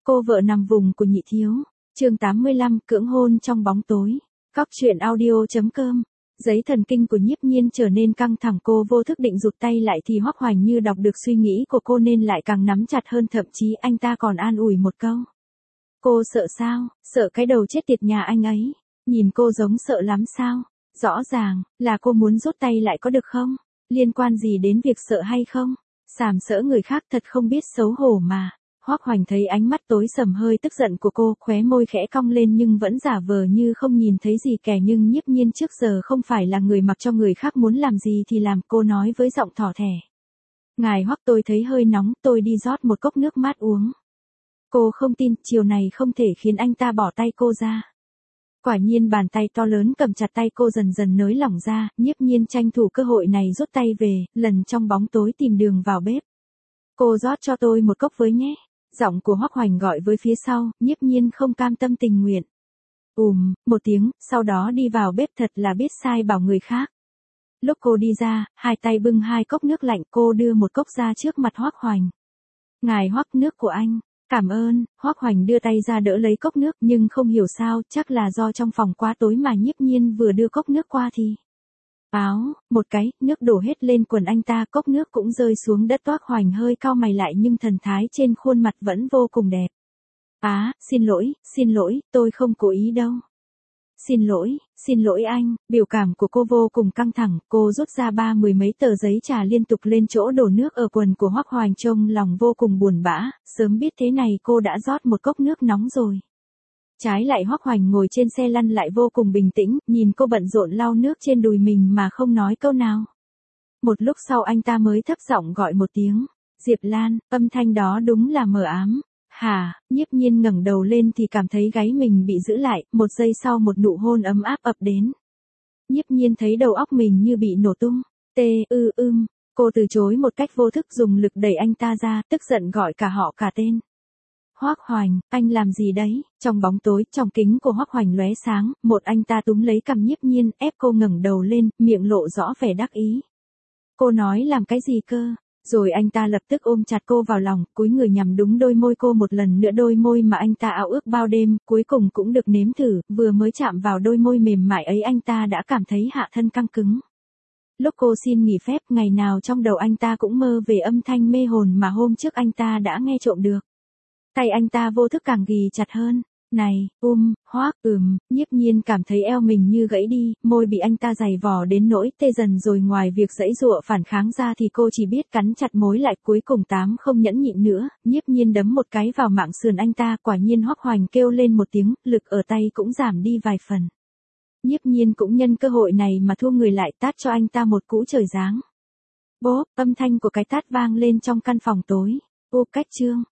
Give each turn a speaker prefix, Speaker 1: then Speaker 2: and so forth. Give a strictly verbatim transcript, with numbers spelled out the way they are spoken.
Speaker 1: Cô vợ nằm vùng của nhị thiếu. Chương tám mươi lăm, cưỡng hôn trong bóng tối. Cóc truyện audio.com. Giấy thần kinh của Nhiếp Nhiên trở nên căng thẳng, cô vô thức định rụt tay lại thì Hoắc Hoành như đọc được suy nghĩ của cô nên lại càng nắm chặt hơn, thậm chí anh ta còn an ủi một câu. Cô sợ sao? Sợ cái đầu chết tiệt nhà anh ấy. Nhìn cô giống sợ lắm sao? Rõ ràng là cô muốn rút tay lại có được không? Liên quan gì đến việc sợ hay không? Sàm sỡ người khác thật không biết xấu hổ mà. Hoắc Hoành thấy ánh mắt tối sầm hơi tức giận của cô, khóe môi khẽ cong lên nhưng vẫn giả vờ như không nhìn thấy gì kẻ, nhưng Nhiếp Nhiên trước giờ không phải là người mặc cho người khác muốn làm gì thì làm, cô nói với giọng thỏ thẻ. Ngài Hoắc, tôi thấy hơi nóng, tôi đi rót một cốc nước mát uống. Cô không tin, chiều này không thể khiến anh ta bỏ tay cô ra. Quả nhiên bàn tay to lớn cầm chặt tay cô dần dần nới lỏng ra, Nhiếp Nhiên tranh thủ cơ hội này rút tay về, lần trong bóng tối tìm đường vào bếp. Cô rót cho tôi một cốc với nhé. Giọng của Hoắc Hoành gọi với phía sau, Nhiếp Nhiên không cam tâm tình nguyện. Ùm, một tiếng, sau đó đi vào bếp, thật là biết sai bảo người khác. Lúc cô đi ra, hai tay bưng hai cốc nước lạnh, cô đưa một cốc ra trước mặt Hoắc Hoành. Ngài Hoắc, nước của anh. Cảm ơn. Hoắc Hoành đưa tay ra đỡ lấy cốc nước, nhưng không hiểu sao, chắc là do trong phòng quá tối mà Nhiếp Nhiên vừa đưa cốc nước qua thì áo, một cái, nước đổ hết lên quần anh ta, cốc nước cũng rơi xuống đất. Hoắc Hoành hơi cau mày lại nhưng thần thái trên khuôn mặt vẫn vô cùng đẹp. Á, à, xin lỗi, xin lỗi, tôi không cố ý đâu. Xin lỗi, xin lỗi anh. Biểu cảm của cô vô cùng căng thẳng, cô rút ra ba mười mấy tờ giấy trà liên tục lên chỗ đổ nước ở quần của Hoắc Hoành, trông lòng vô cùng buồn bã, sớm biết thế này cô đã rót một cốc nước nóng rồi. Trái lại Hoắc Hoành ngồi trên xe lăn lại vô cùng bình tĩnh, nhìn cô bận rộn lau nước trên đùi mình mà không nói câu nào. Một lúc sau anh ta mới thấp giọng gọi một tiếng, Diệp Lan, âm thanh đó đúng là mờ ám. Hả? Nhiếp Nhiên ngẩng đầu lên thì cảm thấy gáy mình bị giữ lại, một giây sau một nụ hôn ấm áp ập đến. Nhiếp Nhiên thấy đầu óc mình như bị nổ tung. Tê, ư ưm, cô từ chối một cách vô thức, dùng lực đẩy anh ta ra, tức giận gọi cả họ cả tên. Hoắc Hoành, anh làm gì đấy? Trong bóng tối, trong kính của Hoắc Hoành lóe sáng, một anh ta túm lấy cằm Nhiếp Nhiên, ép cô ngẩng đầu lên, miệng lộ rõ vẻ đắc ý. Cô nói làm cái gì cơ? Rồi anh ta lập tức ôm chặt cô vào lòng, cúi người nhằm đúng đôi môi cô một lần nữa, đôi môi mà anh ta ao ước bao đêm, cuối cùng cũng được nếm thử, vừa mới chạm vào đôi môi mềm mại ấy anh ta đã cảm thấy hạ thân căng cứng. Lúc cô xin nghỉ phép, ngày nào trong đầu anh ta cũng mơ về âm thanh mê hồn mà hôm trước anh ta đã nghe trộm được. Tay anh ta vô thức càng ghì chặt hơn. Này, um, Hoắc, ừm, Nhiếp Nhiên cảm thấy eo mình như gãy đi, môi bị anh ta giày vò đến nỗi tê dần rồi, ngoài việc giãy giụa phản kháng ra thì cô chỉ biết cắn chặt mối lại, cuối cùng tám không nhẫn nhịn nữa, Nhiếp Nhiên đấm một cái vào mạng sườn anh ta, quả nhiên Hoắc Hoành kêu lên một tiếng, lực ở tay cũng giảm đi vài phần. Nhiếp Nhiên cũng nhân cơ hội này mà thua người lại, tát cho anh ta một cú trời giáng. Bốp, âm thanh của cái tát vang lên trong căn phòng tối. Ô cách chương.